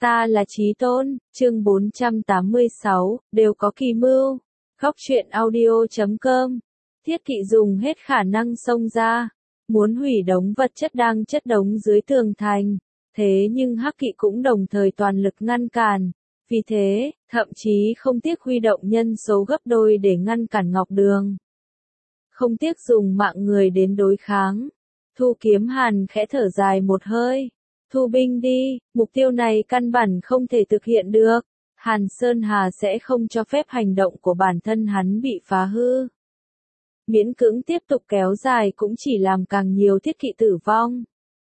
Ta là Chí Tôn, chương 486, đều có kỳ mưu. Góc truyện audio.com. Thiết Kỵ dùng hết khả năng xông ra, muốn hủy đống vật chất đang chất đống dưới tường thành. Thế nhưng Hắc Kỵ cũng đồng thời toàn lực ngăn cản. Vì thế, thậm chí không tiếc huy động nhân số gấp đôi để ngăn cản Ngọc Đường. Không tiếc dùng mạng người đến đối kháng. Thu Kiếm Hàn khẽ thở dài một hơi. Thu binh đi, mục tiêu này căn bản không thể thực hiện được. Hàn Sơn Hà sẽ không cho phép hành động của bản thân hắn bị phá hư. Miễn cưỡng tiếp tục kéo dài cũng chỉ làm càng nhiều thiết kỵ tử vong.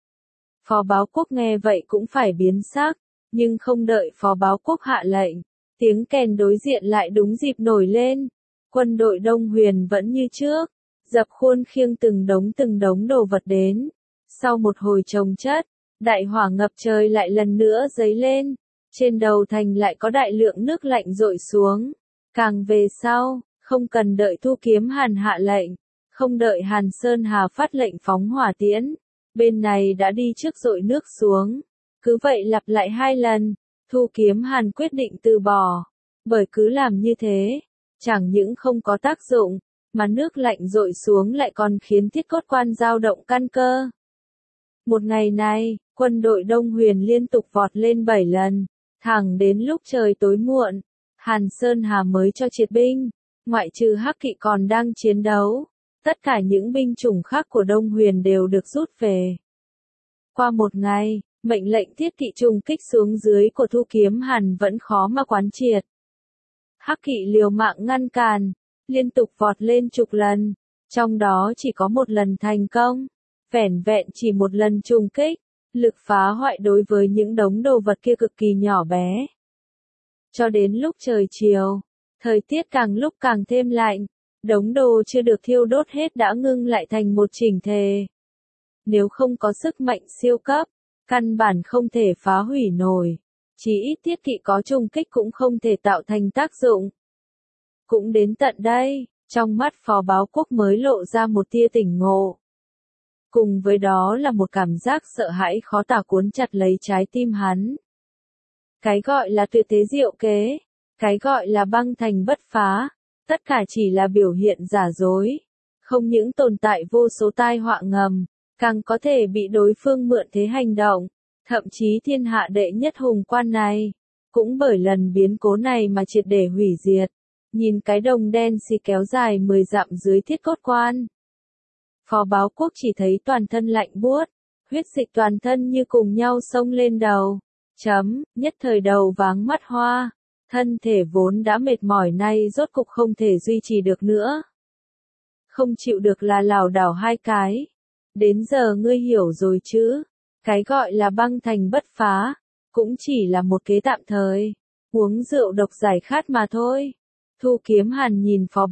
Phó Báo Quốc nghe vậy cũng phải biến sắc, nhưng không đợi Phó Báo Quốc hạ lệnh. Tiếng kèn đối diện lại đúng dịp nổi lên. Quân đội Đông Huyền vẫn như trước, dập khuôn khiêng từng đống đồ vật đến. Sau một hồi chồng chất, đại hỏa ngập trời lại lần nữa dấy lên, trên đầu thành lại có đại lượng nước lạnh dội xuống. Càng về sau, không cần đợi Thu Kiếm Hàn hạ lệnh, không đợi Hàn Sơn Hà phát lệnh phóng hỏa tiễn, bên này đã đi trước dội nước xuống. Cứ vậy lặp lại 2 lần, Thu Kiếm Hàn quyết định từ bỏ, bởi cứ làm như thế, chẳng những không có tác dụng, mà nước lạnh dội xuống lại còn khiến thiết cốt quan dao động căn cơ. Một ngày này, quân đội Đông Huyền liên tục vọt lên 7 lần, thẳng đến lúc trời tối muộn, Hàn Sơn Hà mới cho triệt binh, ngoại trừ Hắc Kỵ còn đang chiến đấu, tất cả những binh chủng khác của Đông Huyền đều được rút về. Qua một ngày, mệnh lệnh Thiết Kỵ trùng kích xuống dưới của Thu Kiếm Hàn vẫn khó mà quán triệt. Hắc Kỵ liều mạng ngăn cản, liên tục vọt lên chục lần, trong đó chỉ có một lần thành công. Vẻn vẹn chỉ một lần trùng kích, lực phá hoại đối với những đống đồ vật kia cực kỳ nhỏ bé. Cho đến lúc trời chiều, thời tiết càng lúc càng thêm lạnh, đống đồ chưa được thiêu đốt hết đã ngưng lại thành một chỉnh thể. Nếu không có sức mạnh siêu cấp, căn bản không thể phá hủy nổi, chỉ ít Thiết Kỵ có trùng kích cũng không thể tạo thành tác dụng. Cũng đến tận đây, trong mắt Phó Báo Quốc mới lộ ra một tia tỉnh ngộ. Cùng với đó là một cảm giác sợ hãi khó tả cuốn chặt lấy trái tim hắn. Cái gọi là tuyệt thế diệu kế, cái gọi là băng thành bất phá, tất cả chỉ là biểu hiện giả dối. Không những tồn tại vô số tai họa ngầm, càng có thể bị đối phương mượn thế hành động, thậm chí thiên hạ đệ nhất hùng quan này, cũng bởi lần biến cố này mà triệt để hủy diệt. Nhìn cái đồng đen xì kéo dài 10 dặm dưới thiết cốt quan. Phó Báo Quốc chỉ thấy toàn thân lạnh buốt, huyết dịch toàn thân như cùng nhau xông lên đầu. Nhất thời đầu váng mắt hoa, thân thể vốn đã mệt mỏi nay rốt cục không thể duy trì được nữa. Không chịu được là lảo đảo 2 cái. Đến giờ ngươi hiểu rồi chứ, cái gọi là băng thành bất phá, cũng chỉ là một kế tạm thời, uống rượu độc giải khát mà thôi. Thu Kiếm Hàn nhìn Phó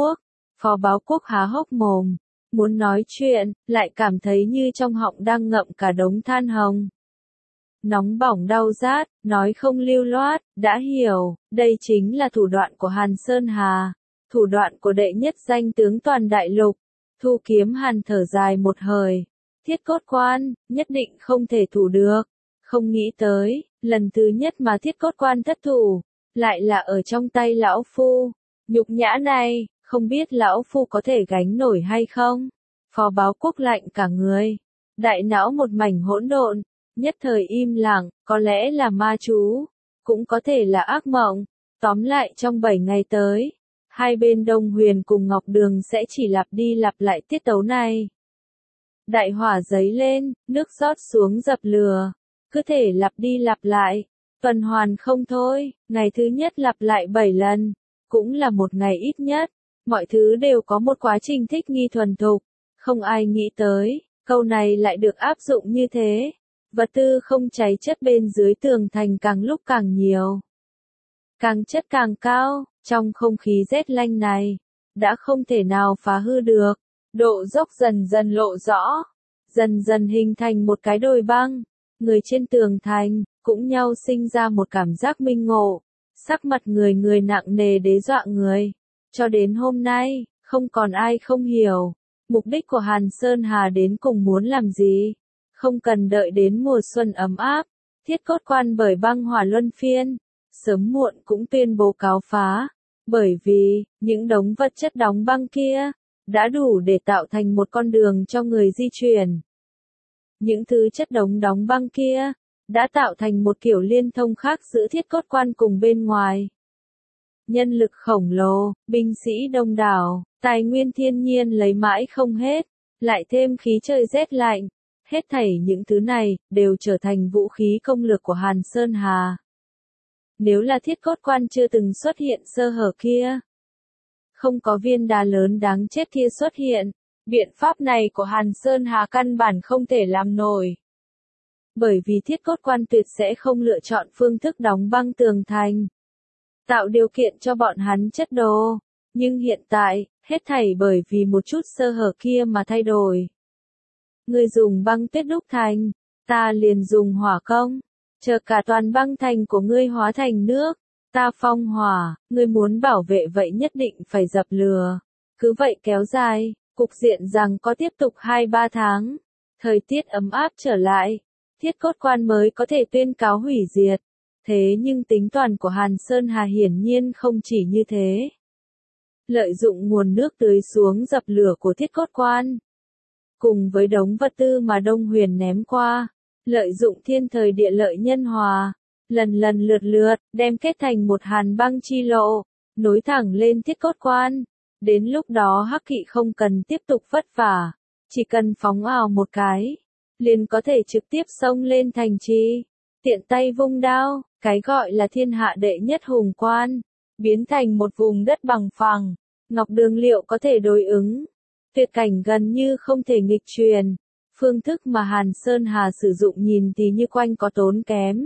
Báo Quốc há hốc mồm. Muốn nói chuyện, lại cảm thấy như trong họng đang ngậm cả đống than hồng. Nóng bỏng đau rát, nói không lưu loát, đã hiểu, đây chính là thủ đoạn của Hàn Sơn Hà, thủ đoạn của đệ nhất danh tướng toàn đại lục. Thu Kiếm Hàn thở dài một hơi, thiết cốt quan, nhất định không thể thủ được. Không nghĩ tới, lần thứ nhất mà thiết cốt quan thất thủ, lại là ở trong tay lão phu. Nhục nhã này, không biết lão phu có thể gánh nổi hay không? Phó Báo Quốc lạnh cả người, đại não một mảnh hỗn độn, nhất thời im lặng, có lẽ là ma chú, cũng có thể là ác mộng. Tóm lại trong 7 ngày tới, hai bên Đông Huyền cùng Ngọc Đường sẽ chỉ lặp đi lặp lại tiết tấu này. Đại hỏa giấy lên, nước rót xuống dập lửa, cứ thể lặp đi lặp lại, tuần hoàn không thôi. Ngày thứ nhất lặp lại 7 lần, cũng là một ngày ít nhất. Mọi thứ đều có một quá trình thích nghi thuần thục, không ai nghĩ tới, câu này lại được áp dụng như thế. Vật tư không cháy chất bên dưới tường thành càng lúc càng nhiều, càng chất càng cao, trong không khí rét lạnh này, đã không thể nào phá hư được. Độ dốc dần dần lộ rõ, dần dần hình thành một cái đồi băng. Người trên tường thành, cũng nhau sinh ra một cảm giác minh ngộ, sắc mặt người nặng nề đe dọa người. Cho đến hôm nay, không còn ai không hiểu, mục đích của Hàn Sơn Hà đến cùng muốn làm gì. Không cần đợi đến mùa xuân ấm áp, Thiết cốt quan bởi băng hỏa luân phiên, sớm muộn cũng tuyên bố cáo phá, bởi vì, những đống vật chất đóng băng kia, đã đủ để tạo thành một con đường cho người di chuyển. Những thứ chất đóng băng kia, đã tạo thành một kiểu liên thông khác giữa thiết cốt quan cùng bên ngoài. Nhân lực khổng lồ, binh sĩ đông đảo, tài nguyên thiên nhiên lấy mãi không hết, lại thêm khí trời rét lạnh, hết thảy những thứ này, đều trở thành vũ khí công lược của Hàn Sơn Hà. Nếu là thiết cốt quan chưa từng xuất hiện sơ hở kia, không có viên đá lớn đáng chết kia xuất hiện, biện pháp này của Hàn Sơn Hà căn bản không thể làm nổi. Bởi vì thiết cốt quan tuyệt sẽ không lựa chọn phương thức đóng băng tường thành, tạo điều kiện cho bọn hắn chất đồ. Nhưng hiện tại, hết thảy bởi vì một chút sơ hở kia mà thay đổi. Ngươi dùng băng tuyết đúc thành, ta liền dùng hỏa công, chờ cả toàn băng thành của ngươi hóa thành nước, ta phong hỏa, ngươi muốn bảo vệ vậy nhất định phải dập lửa. Cứ vậy kéo dài, cục diện rằng có tiếp tục 2-3 tháng, thời tiết ấm áp trở lại, thiết cốt quan mới có thể tuyên cáo hủy diệt. Thế nhưng tính toán của Hàn Sơn Hà hiển nhiên không chỉ như thế. Lợi dụng nguồn nước tưới xuống dập lửa của thiết cốt quan, cùng với đống vật tư mà Đông Huyền ném qua, lợi dụng thiên thời địa lợi nhân hòa, lần lượt đem kết thành một hàn băng chi lộ, nối thẳng lên thiết cốt quan. Đến lúc đó Hắc Kỵ không cần tiếp tục vất vả, chỉ cần phóng ào một cái, liền có thể trực tiếp xông lên thành trì, tiện tay vung đao, cái gọi là thiên hạ đệ nhất hùng quan, biến thành một vùng đất bằng phẳng. Ngọc Đường liệu có thể đối ứng, tuyệt cảnh gần như không thể nghịch truyền. Phương thức mà Hàn Sơn Hà sử dụng nhìn thì như quanh có tốn kém,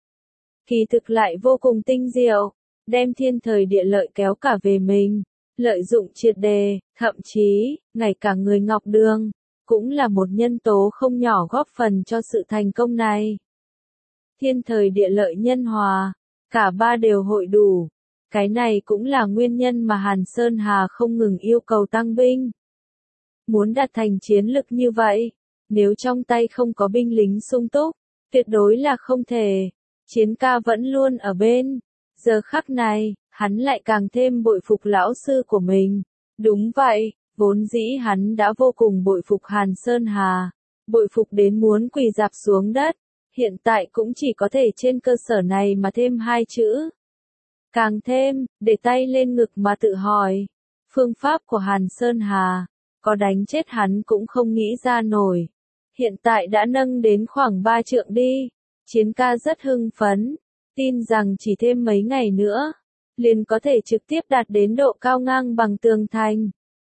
kỳ thực lại vô cùng tinh diệu, đem thiên thời địa lợi kéo cả về mình, lợi dụng triệt đề, thậm chí, ngay cả người Ngọc Đường, cũng là một nhân tố không nhỏ góp phần cho sự thành công này. Thiên thời địa lợi nhân hòa, cả ba đều hội đủ. Cái này cũng là nguyên nhân mà Hàn Sơn Hà không ngừng yêu cầu tăng binh. Muốn đạt thành chiến lực như vậy, nếu trong tay không có binh lính sung túc, tuyệt đối là không thể. Chiến ca vẫn luôn ở bên. Giờ khắc này, hắn lại càng thêm bội phục lão sư của mình. Đúng vậy, vốn dĩ hắn đã vô cùng bội phục Hàn Sơn Hà. Bội phục đến muốn quỳ rạp xuống đất. Hiện tại cũng chỉ có thể trên cơ sở này mà thêm 2 chữ. Càng thêm, để tay lên ngực mà tự hỏi. Phương pháp của Hàn Sơn Hà, có đánh chết hắn cũng không nghĩ ra nổi. Hiện tại đã nâng đến khoảng 3 trượng đi. Chiến ca rất hưng phấn, tin rằng chỉ thêm mấy ngày nữa, liền có thể trực tiếp đạt đến độ cao ngang bằng tường thành.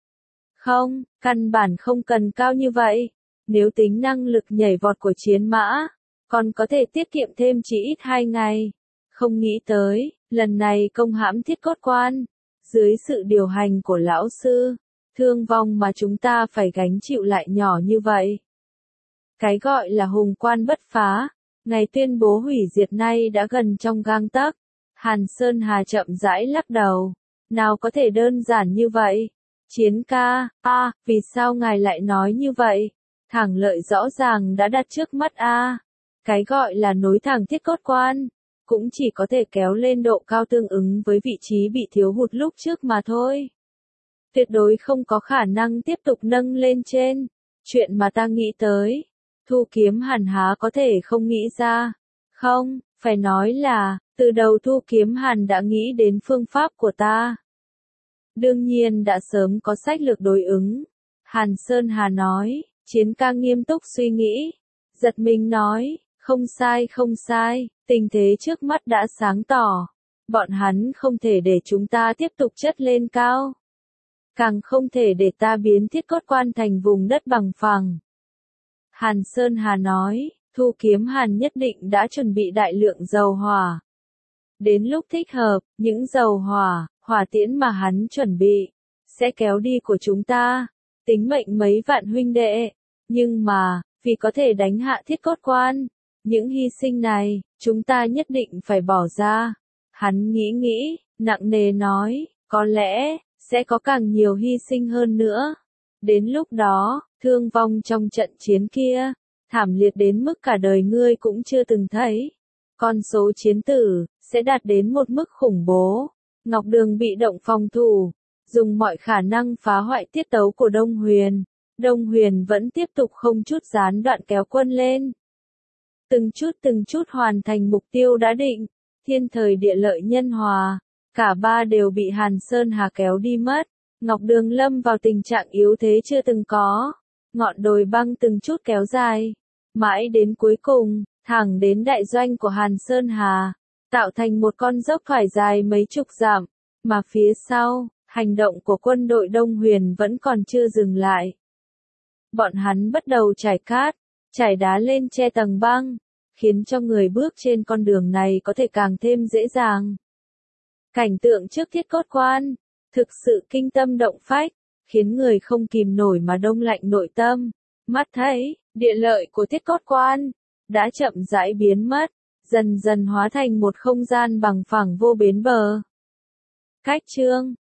Không, căn bản không cần cao như vậy. Nếu tính năng lực nhảy vọt của chiến mã, còn có thể tiết kiệm thêm chỉ ít 2 ngày. Không nghĩ tới, lần này công hãm thiết cốt quan, dưới sự điều hành của lão sư, thương vong mà chúng ta phải gánh chịu lại nhỏ như vậy. Cái gọi là hùng quan bất phá, ngày tuyên bố hủy diệt nay đã gần trong gang tấc. Hàn Sơn Hà chậm rãi lắc đầu, nào có thể đơn giản như vậy. Chiến ca, vì sao ngài lại nói như vậy? Thẳng lợi rõ ràng đã đặt trước mắt cái gọi là nối thẳng thiết cốt quan, cũng chỉ có thể kéo lên độ cao tương ứng với vị trí bị thiếu hụt lúc trước mà thôi. Tuyệt đối không có khả năng tiếp tục nâng lên trên. Chuyện mà ta nghĩ tới, Thu Kiếm Hàn há có thể không nghĩ ra. Không, phải nói là, từ đầu Thu Kiếm Hàn đã nghĩ đến phương pháp của ta. Đương nhiên đã sớm có sách lược đối ứng. Hàn Sơn Hà nói, chiến ca nghiêm túc suy nghĩ. Giật mình nói, không sai, tình thế trước mắt đã sáng tỏ. Bọn hắn không thể để chúng ta tiếp tục chất lên cao. Càng không thể để ta biến thiết cốt quan thành vùng đất bằng phẳng. Hàn Sơn Hà nói, Thu Kiếm Hàn nhất định đã chuẩn bị đại lượng dầu hỏa. Đến lúc thích hợp, những dầu hỏa tiễn mà hắn chuẩn bị, sẽ kéo đi của chúng ta, tính mệnh mấy vạn huynh đệ. Nhưng mà, vì có thể đánh hạ thiết cốt quan, những hy sinh này, chúng ta nhất định phải bỏ ra. Hắn nghĩ, nặng nề nói, có lẽ, sẽ có càng nhiều hy sinh hơn nữa. Đến lúc đó, thương vong trong trận chiến kia, thảm liệt đến mức cả đời ngươi cũng chưa từng thấy. Con số chiến tử sẽ đạt đến một mức khủng bố. Ngọc Đường bị động phòng thủ, dùng mọi khả năng phá hoại tiết tấu của Đông Huyền. Đông Huyền vẫn tiếp tục không chút gián đoạn kéo quân lên. Từng chút hoàn thành mục tiêu đã định, thiên thời địa lợi nhân hòa, cả ba đều bị Hàn Sơn Hà kéo đi mất. Ngọc Đường lâm vào tình trạng yếu thế chưa từng có. Ngọn đồi băng từng chút kéo dài, mãi đến cuối cùng, thẳng đến đại doanh của Hàn Sơn Hà, tạo thành một con dốc thoải dài mấy chục dặm, mà phía sau, hành động của quân đội Đông Huyền vẫn còn chưa dừng lại. Bọn hắn bắt đầu trải cát, trải đá lên che tầng băng, khiến cho người bước trên con đường này có thể càng thêm dễ dàng. Cảnh tượng trước Thiết Cốt Quan, thực sự kinh tâm động phách, khiến người không kìm nổi mà đông lạnh nội tâm. Mắt thấy, địa lợi của Thiết Cốt Quan đã chậm rãi biến mất, dần dần hóa thành một không gian bằng phẳng vô bến bờ. Cách chương